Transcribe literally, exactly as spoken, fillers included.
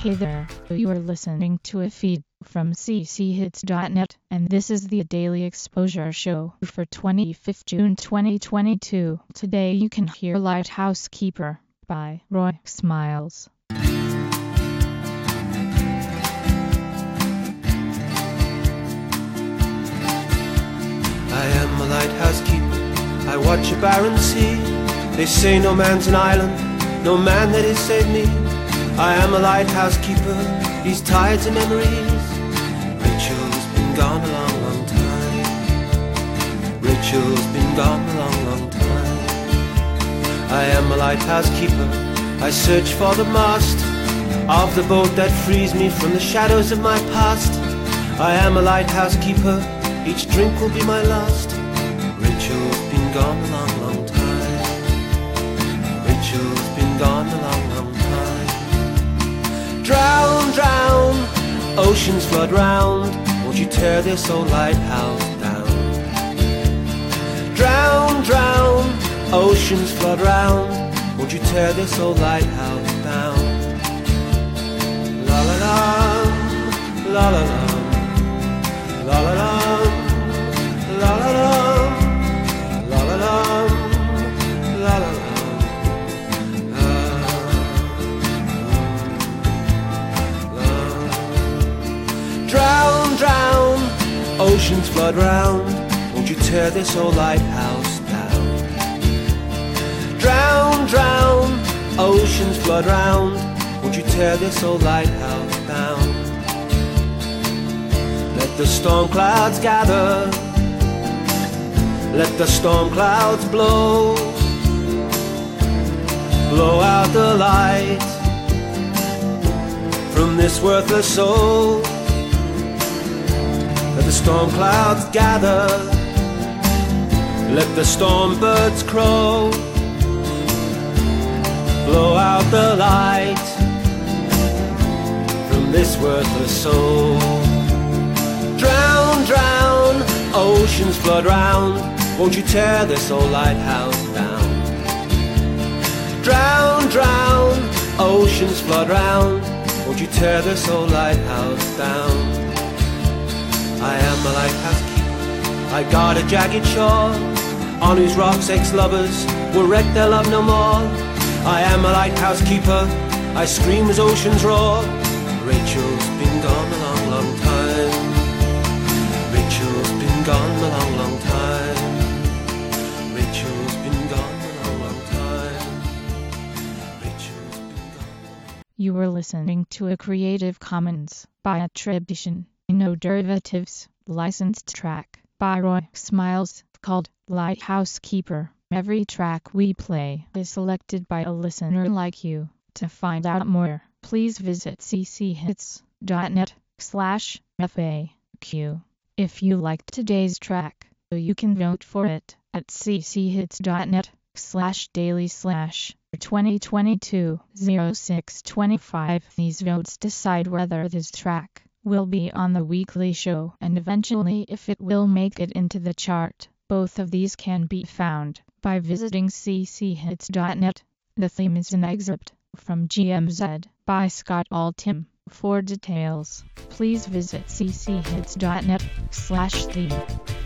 Hey there, you are listening to a feed from c c hits dot net, and this is the Daily Exposure Show for twenty-fifth June twenty twenty-two. Today you can hear Lighthouse Keeper by Roy Smiles. I am a lighthouse keeper, I watch a barren sea. They say no man's an island, no man that has saved me. I am a lighthouse keeper, these tides and memories. Rachel's been gone a long, long time. Rachel's been gone a long, long time. I am a lighthouse keeper, I search for the mast of the boat that frees me from the shadows of my past. I am a lighthouse keeper, each drink will be my last. Rachel's been gone a long, long time. Rachel's been gone a long, long time. Drown, drown, oceans flood round, won't you tear this old lighthouse down? Drown, drown, oceans flood round, won't you tear this old lighthouse down? La la la, la la la. La la la, la la la, la la la, la la la. Drown, drown, oceans flood round, won't you tear this old lighthouse down? Drown, drown, oceans flood round, won't you tear this old lighthouse down? Let the storm clouds gather, let the storm clouds blow, blow out the light from this worthless soul. Let the storm clouds gather, let the storm birds crow, blow out the light from this worthless soul. Drown, drown, oceans flood round, won't you tear this old lighthouse down? Drown, drown, oceans flood round, won't you tear this old lighthouse down? I am a lighthouse keeper, I guard a jagged shore, on whose rocks ex-lovers will wreck their love no more. I am a lighthouse keeper, I scream as oceans roar. Rachel's been gone a long, long time. Rachel's been gone a long, long time. Rachel's been gone a long, long time. Rachel's been gone. You were listening to a Creative Commons by attribution, no derivatives, licensed track by Roy Smiles called Lighthouse Keeper. Every track we play is selected by a listener like you. To find out more, please visit c c hits dot net slash F A Q. If you liked today's track, you can vote for it at c c hits dot net slash daily slash twenty twenty-two oh six twenty-five. These votes decide whether this track will be on the weekly show and eventually if it will make it into the chart. Both of these can be found by visiting c c hits dot net. The theme is an excerpt from G M Z by Scott Altham. For details, please visit c c hits dot net slash theme.